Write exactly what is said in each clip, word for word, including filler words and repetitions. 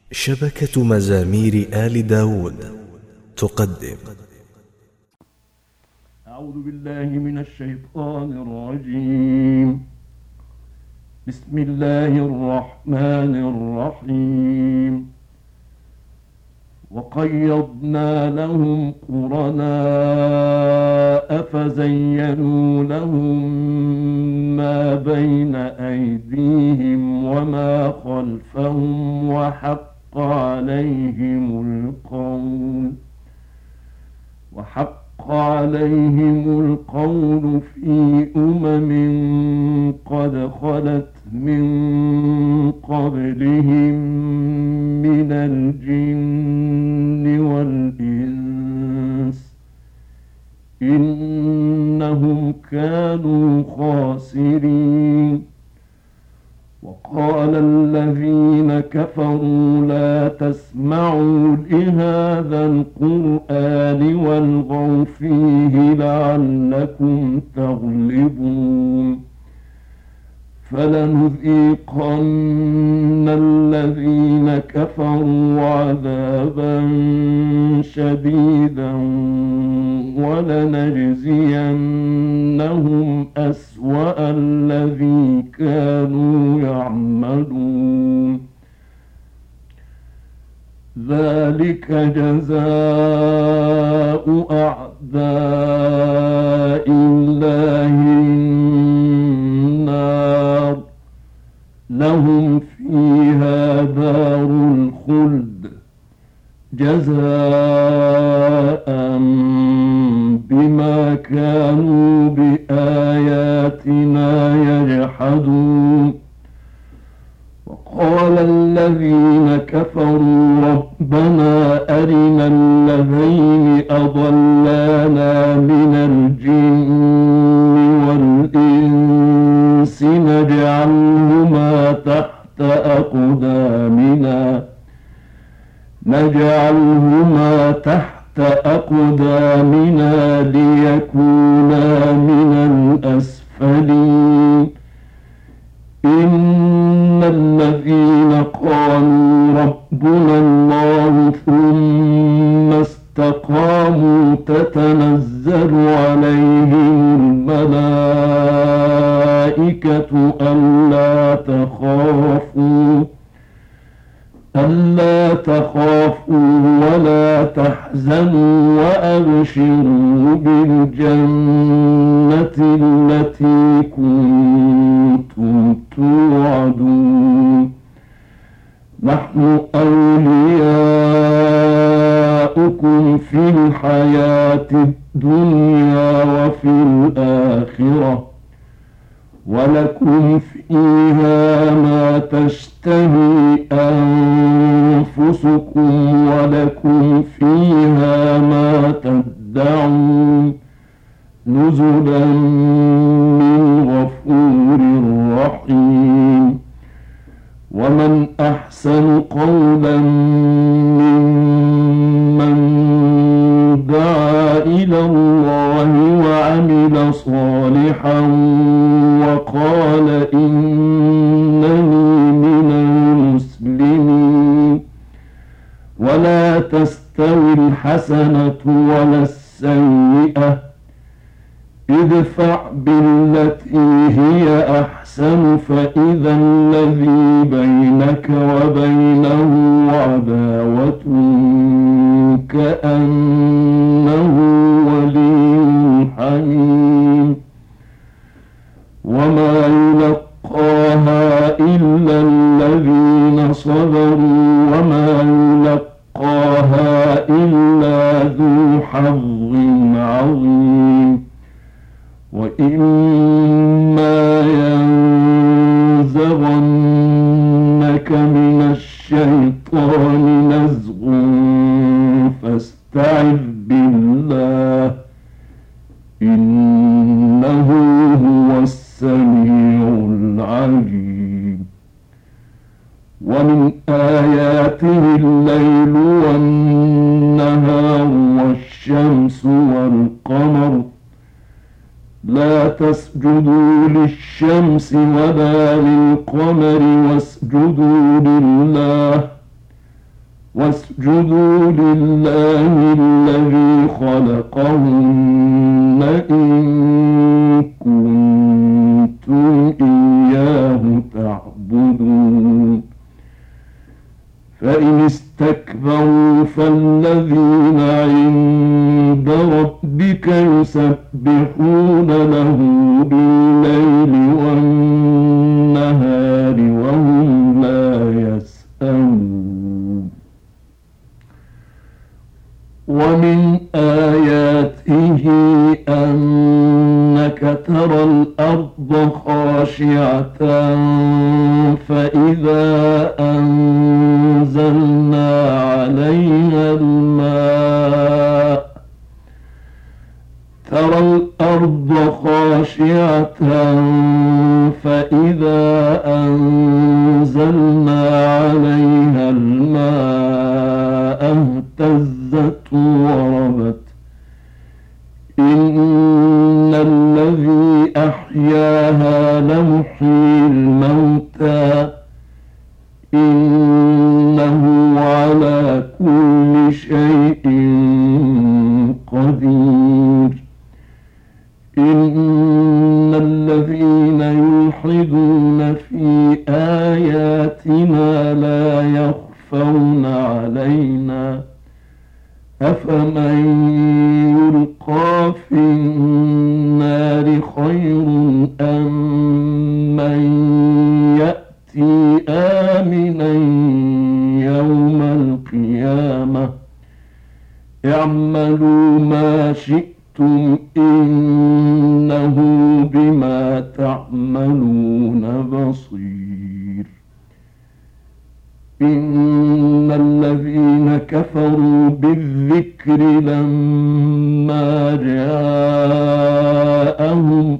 شبكة مزامير آل داود تقدم. أعوذ بالله من الشيطان الرجيم. بسم الله الرحمن الرحيم. وقيضنا لهم قرناء فزينوا لهم ما بين أيديهم وما خلفهم وحق عليهم القول وحق عليهم القول في أمم قد خلت من قبلهم من الجن والإنس إنهم كانوا خاسرين. وقال الذين كفروا لا تسمعوا لهذا القرآن والغوا فيه لعلكم تغلبون. فلنذيقن الذين كفروا عذابا شديدا ولنجزينهم أسوأ الذي كانوا يعملون. ذلك جزاء أعداء الله النار لهم فيها دار الخلد جزاء بما كانوا بآياتنا يجحدون. وقال الذين كفروا ربنا أرنا الذين أضلانا من الجن والإنس نجعلهما تحت أقدامنا نجعلهما تحت أقدامنا ليكونا من الأسفلين. إن الذين قالوا ربنا الله ثم استقاموا تتنزل عليهم الملائكة ألا تخافوا ألا تخافوا ولا تحزنوا وأبشروا بالجنة التي كنتم توعدون. نحن أولياؤكم في الحياة الدنيا وفي الآخرة ولكم فيها ما تشتهي أنفسكم ولكم فيها ما تدعون نزلا من غفور رحيم. ومن أحسن قولا ممن دعا إلى الله وعمل صالحا وقال إنني من المسلمين. ولا تستوي الحسنة ولا السيئة ادفع بالتي هي أحسن فإذا الذي بينك وبينه عداوة كأنه ولي حميم. وما يلقاها إلا الذين صبروا وما يلقاها إلا ذو حظ عظيم. وإما ينزغنك من الشيطان نزغ فاستعذ بالله إنه هو السميع العليم. ومن آياته الليل والنهار والشمس والقمر لا تسجدوا للشمس ولا للقمر واسجدوا لله واسجدوا لله الذي خلقهن إن كنتم إياه تعبدون فإن استكبروا فالذين عند ربك يسبحون له بالليل والنهار وهم لا يسأمون ومن آياته أنك ترى الأرض خاشعة فإذا أنزلنا عليها الماء ترى الأرض خاشعة فإذا أنزلنا عليها الماء اهتزت وربت إن الذي أحياها لمحيي الموتى إنه على كل شيء قدير إن الذين يلحدون في آياتنا لا يخفون علينا أفمن يلقى في النار خير أم من يأتي آمنا يوم القيامة اعملوا ما شئتم إنه بما تعملون بصير إن الذين كفروا بالذكر لما جاءهم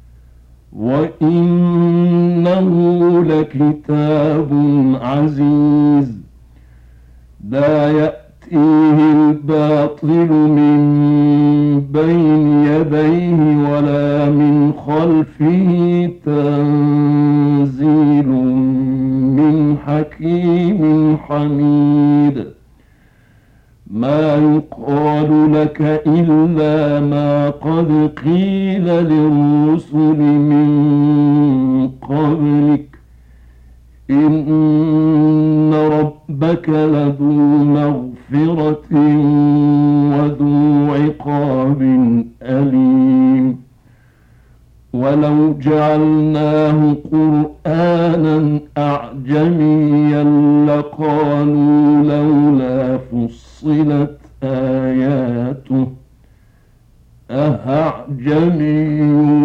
وإنه لكتاب عزيز لا يأتيه الباطل من بين يديه ولا من خلفه تنزيل من حكيم حميد ما يقال لك إلا ما قد قيل للرسل من قبلك إن ربك لذو مغفرة وذو عقاب أليم ولو جعلناه قرآنا أعجميا لقالوا لولا فصلت آياته أأعجمي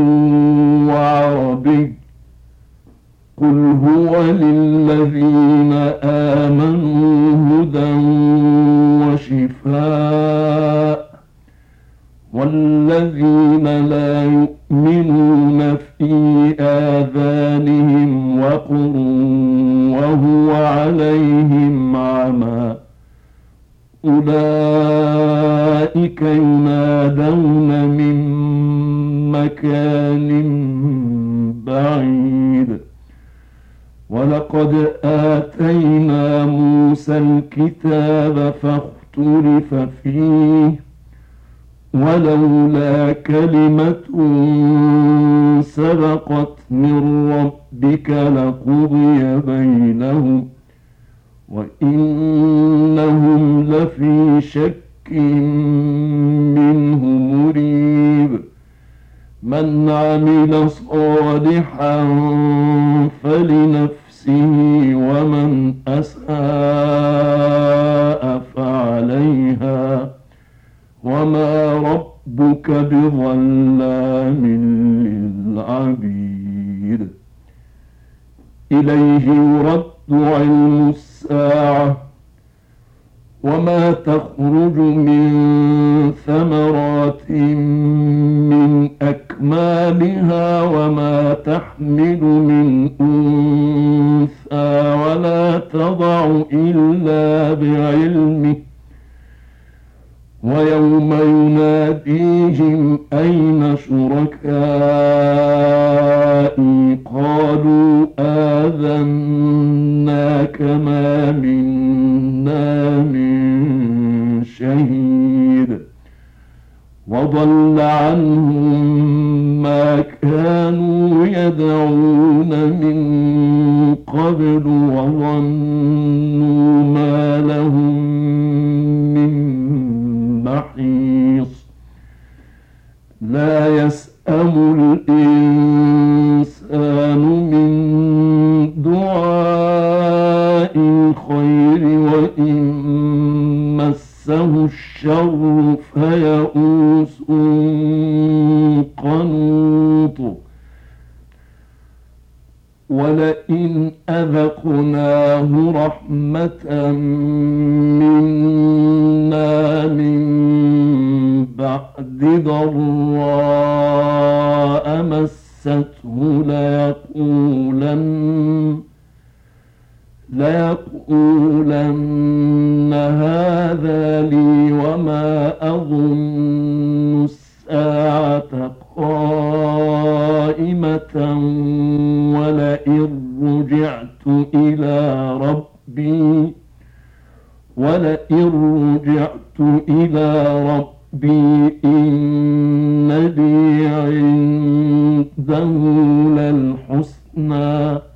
وعربي قل هو للذين آمنوا هدى وشفاء والذين لا يؤمنون في آذانهم وقر وهو عليهم عمى أولئك ينادون من مكان بعيد ولقد آتينا موسى الكتاب فاختلف فيه ولولا كلمة سبقت من ربك لقضي بينهم وإنهم لفي شك منه مريب من عمل صالحا فلنفسه ومن أساء فعليها وما ربك بظلام للعبيد إليه يرد علم الساعة وما تخرج من ثمرات من أكمامها وما تحمل من أنثى ولا تضع إلا بعلمه ويوم يناديهم أين شركائي قالوا آذناك ما منا وضل عنهم ما كانوا يدعون من قبل وظنوا ما لهم من محيص لا يسأم الإنسان من دعاء الخير وإن مسه الشر فيئوس قنوط ولئن أذقناه رحمة منا من بعد ضراء مسته ليقولن ليقولن هذا لي وما أظن الساعة قائمة ولئن رجعت إلى ربي ولئن رجعت إلى ربي إن لي عنده للحسنى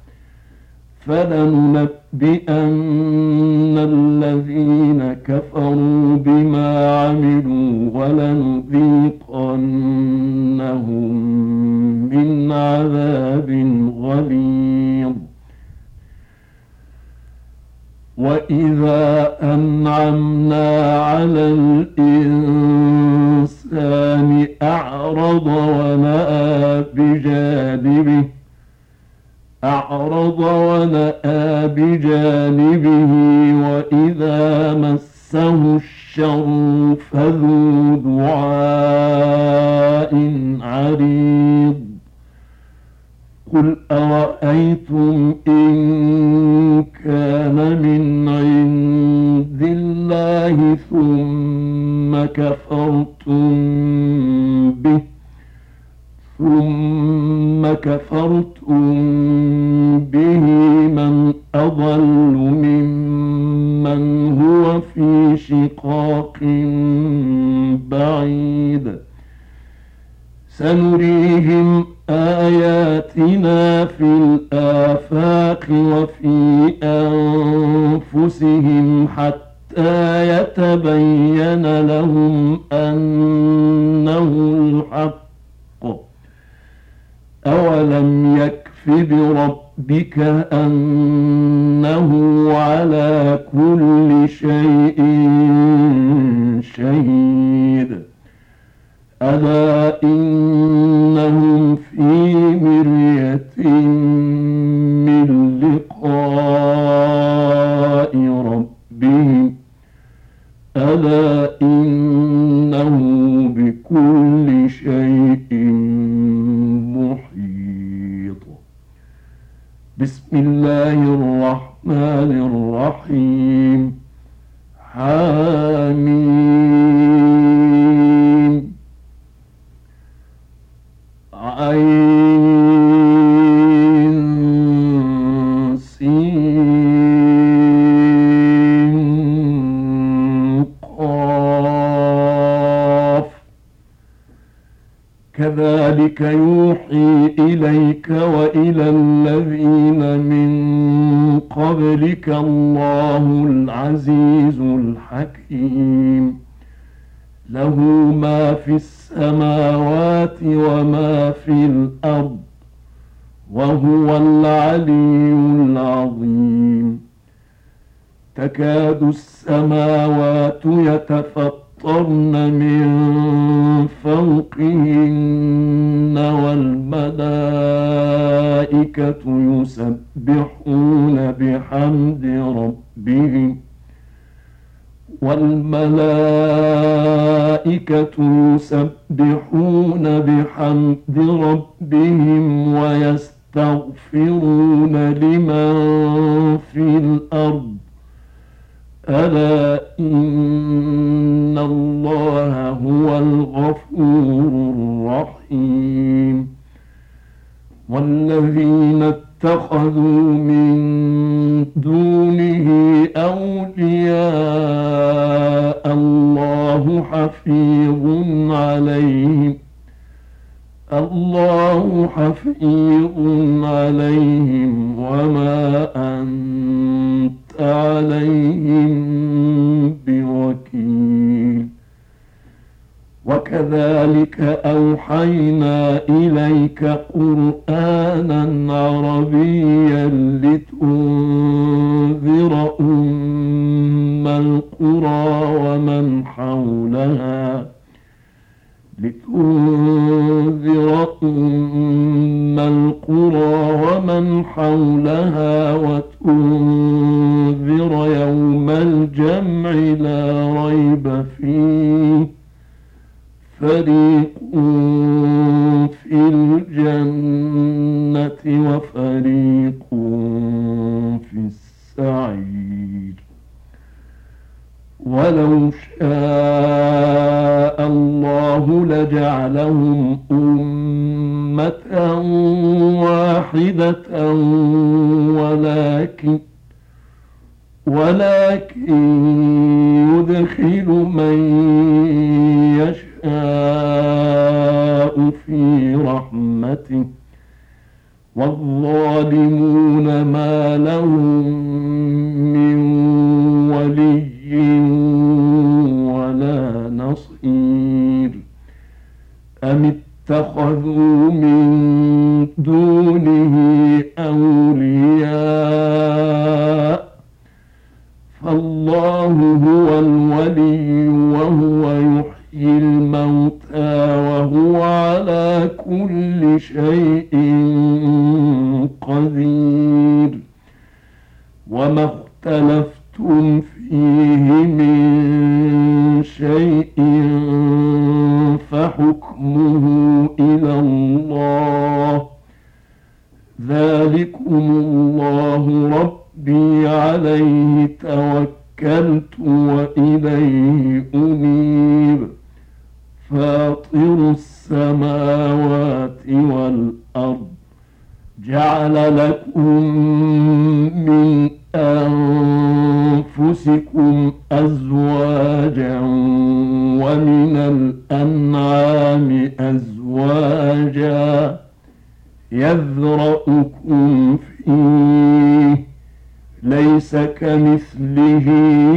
فلننبئن الذين كفروا بما عملوا ولنذيقنهم من عذاب غليظ وإذا أنعمنا على الإنسان أعرض ونأى بجانبه أعرض ونأى بجانبه وإذا مسه الشر فذو دعاء عريض قل أرأيتم إن كان من عند الله ثم كفرتم به ثم كفرتم به من أضل ممن هو في شقاق بعيد سنريهم آياتنا في الآفاق وفي أنفسهم حتى يتبين لهم أنه الحق أولم يكف بربك أنه على كل شيء شهيد ألا إنهم في مرية من لقاء ربهم ألا إنه بكل شيء محيط بسم الله الرحمن الرحيم حميم عين سين قاف كذلك يوحي إليك وإلى الذين من قبلك الله العزيز الحكيم له ما في السماوات وما في الأرض وهو العلي العظيم تكاد السماوات يتفطرن من فوقهن والملائكة يسبحون بحمد ربهم والملائكة يسبحون بحمد ربهم ويستغفرون لمن في الأرض ألا إن الله هو الغفور الرحيم والذين اتخذوا من دونه أولياء الله حفيظ عليهم الله حفيظ عليهم وما أنت عليهم بوكيل. وكذلك أوحينا إليك قرآنا عربيا لتنذر أم القرى ومن حولها لتنذر أم القرى ومن حولها وتنذر يوم الجمع لا ريب فيه فريق في الجنة وفريق في السعير. ولو شاء الله لجعلهم أمة واحدة ولكن ولكن يدخل من يشاء في رحمته والظالمون ما لهم من ولي ولا نصير. أم اتخذوا من دونه أولياء فالله هو الولي وهو يحيي الموتى وهو على كل شيء قدير. وما اختلفتم فيه من شيء فحكمه إلى الله ذلكم الله ربي عليه توكلت وإليه أنيب. فاطر السماوات والأرض جعل لكم من أنفسكم أزواجا ومن الأنعام أزواجا يذرأكم فيه ليس كمثله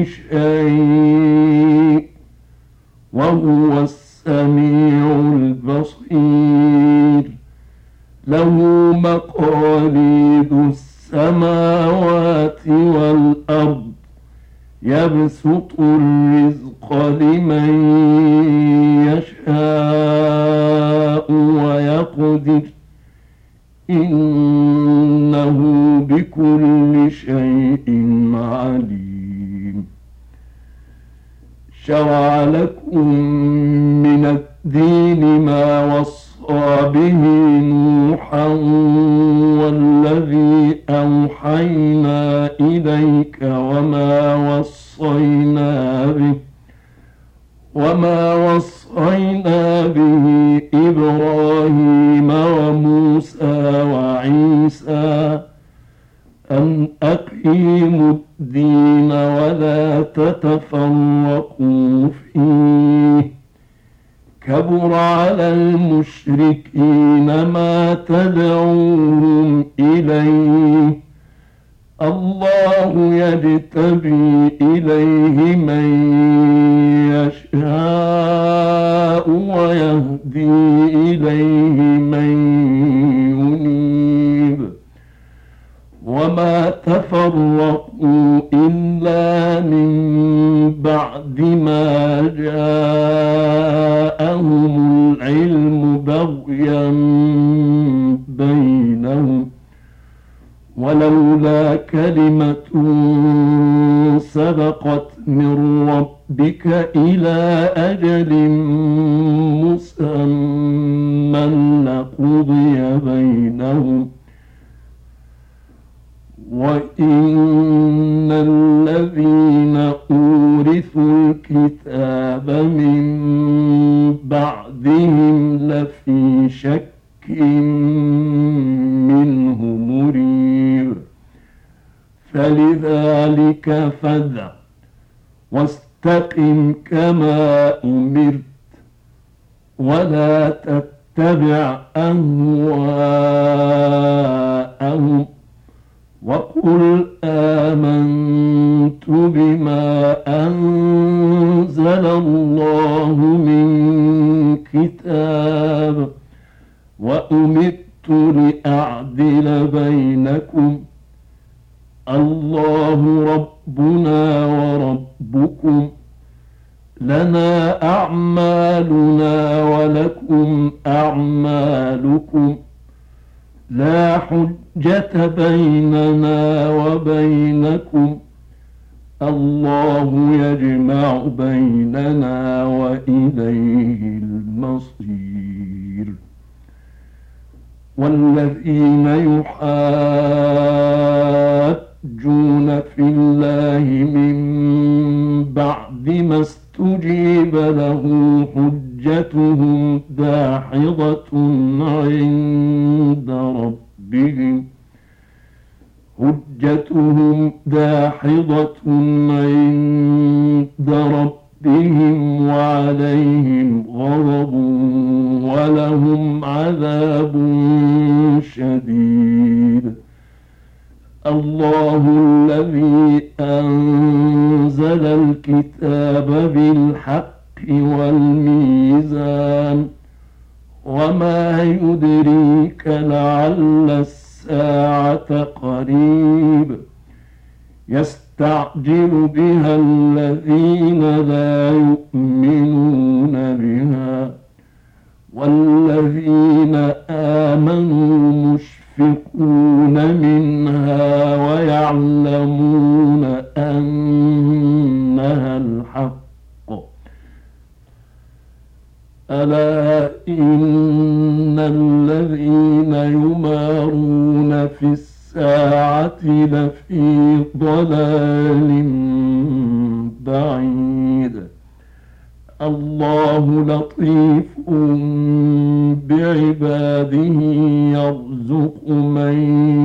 شيء وهو السميع البصير. له مقاليد السماوات والأرض يبسط الرزق لمن يشاء ويقدر إنه بكل شيء عليم. شرع لكم من الدين ما وصى به نوحا والذي أوحينا إليك وما وصينا به وما وصينا به إبراهيم وموسى وعيسى أن أقيموا الدين ولا تتفرقوا فيه كبر على المشركين ما تدعوهم إليه الله يجتبي إليه من يشاء ويهدي إليه من ينيب. وما تفرقوا إلا من بعد ما جاءهم العلم بغيا بينهم ولولا كلمة سبقت من ربك إلى أجل مسمى لقضي بينهم وإن الذين أورثوا الكتاب من بعدهم لفي شك منه مريب. فلذلك فادع واستقم كما أمرت ولا تتبع تتبع أهواءهم وقل آمنت بما أنزل الله من كتاب وأمرت لأعدل بينكم الله ربنا وربكم لنا أعمالنا ولكم أعمالكم لا حجة بيننا وبينكم الله يجمع بيننا وإليه المصير. والذين يحاجون في الله من بعد ما استجيب له حجتهم داحضة عند ربهم حجتهم داحضة عند ربهم وعليهم غضب ولهم عذاب شديد. الله الذي أنزل الكتاب بالحق والميزان وما يدريك لعل الساعة قريب يستعجل بها الذين لا يؤمنون بها والذين آمنوا مشفقون منها ويعلمون أنها الحق. ألا إن الذين يمارون في الساعة لفي ضلال بعيد. الله لطيف بعباده يرزق من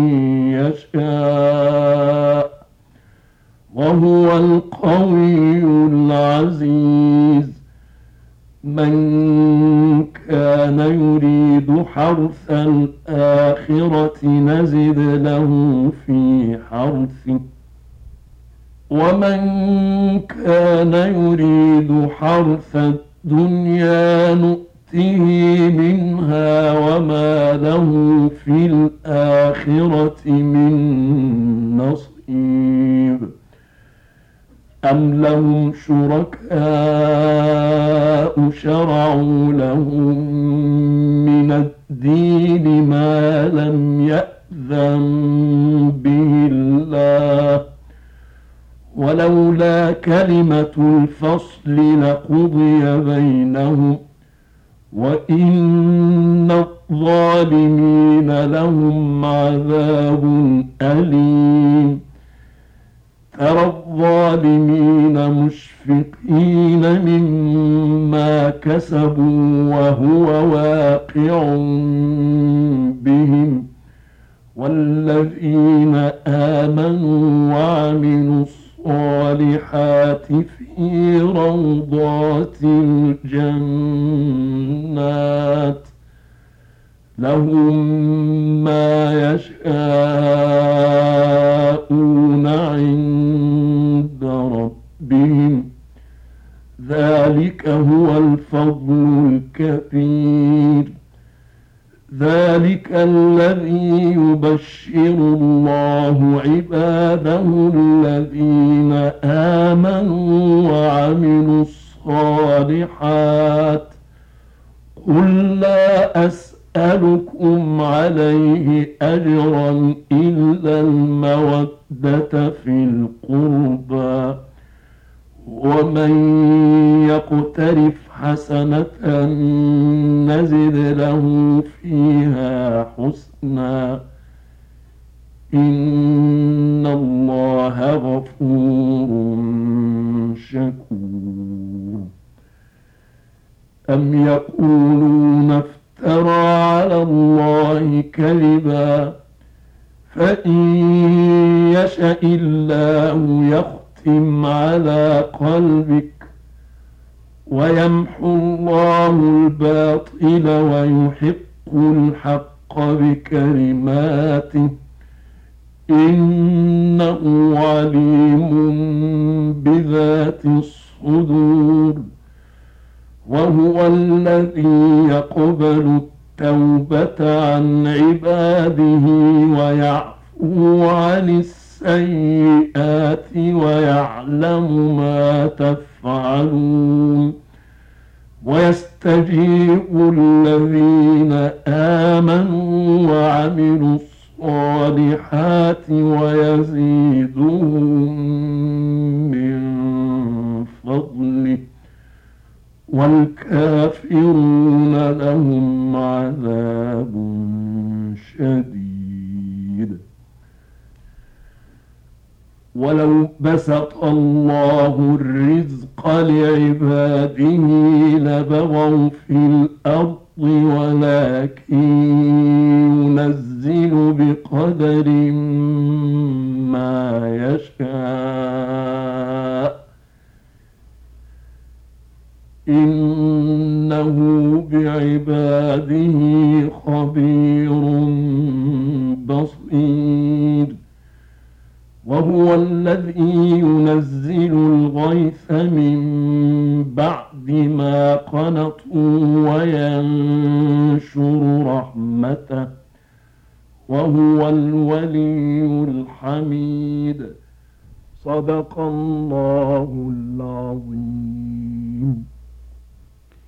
يشاء وهو القوي العزيز. من كان يريد حرث الآخرة نزد له في حرثه ومن كان يريد حرث الدنيا نؤته منها وما له في الآخرة من نصيب. أم لهم شركاء شرعوا لهم من الدين ما لم يأذن به الله ولولا كلمة الفصل لقضي بينهم وإن الظالمين لهم عذاب أليم. ترى الظالمين مشفقين مما كسبوا وهو واقع بهم والذين آمنوا وعملوا الصالحات في روضات الجنات لهم ما يشاءون عند ربهم ذلك هو الفضل الكبير. ذلك الذي يبشر الله عباده الذين آمنوا وعملوا الصالحات قل لا أسألكم عليه أجرا إلا المودة في القربى ومن يقترف حسنة نزد له فيها حسنا إن الله غفور شكور. أم يقولون افترى على الله كذبا فإن يشأ الله يختم على قلبك ويمحو الله الباطل ويحق الحق بكلماته إنه عليم بذات الصدور وهو الذي يقبل التوبة عن عباده ويعفو عن السيئات ويعلم ما تفعلون ويستجيب الذين آمنوا وعملوا الصالحات ويزيدهم من فضله والكافرون لهم عذاب شديد. ولو بسط الله الرزق لعباده لبغوا في الأرض ولكن ينزل بقدر ما يشاء إنه بعباده خبير بصير. وهو الذي ينزل الغيث من بعد ما قنطوا وينشر رحمته وهو الولي الحميد. صدق الله العظيم.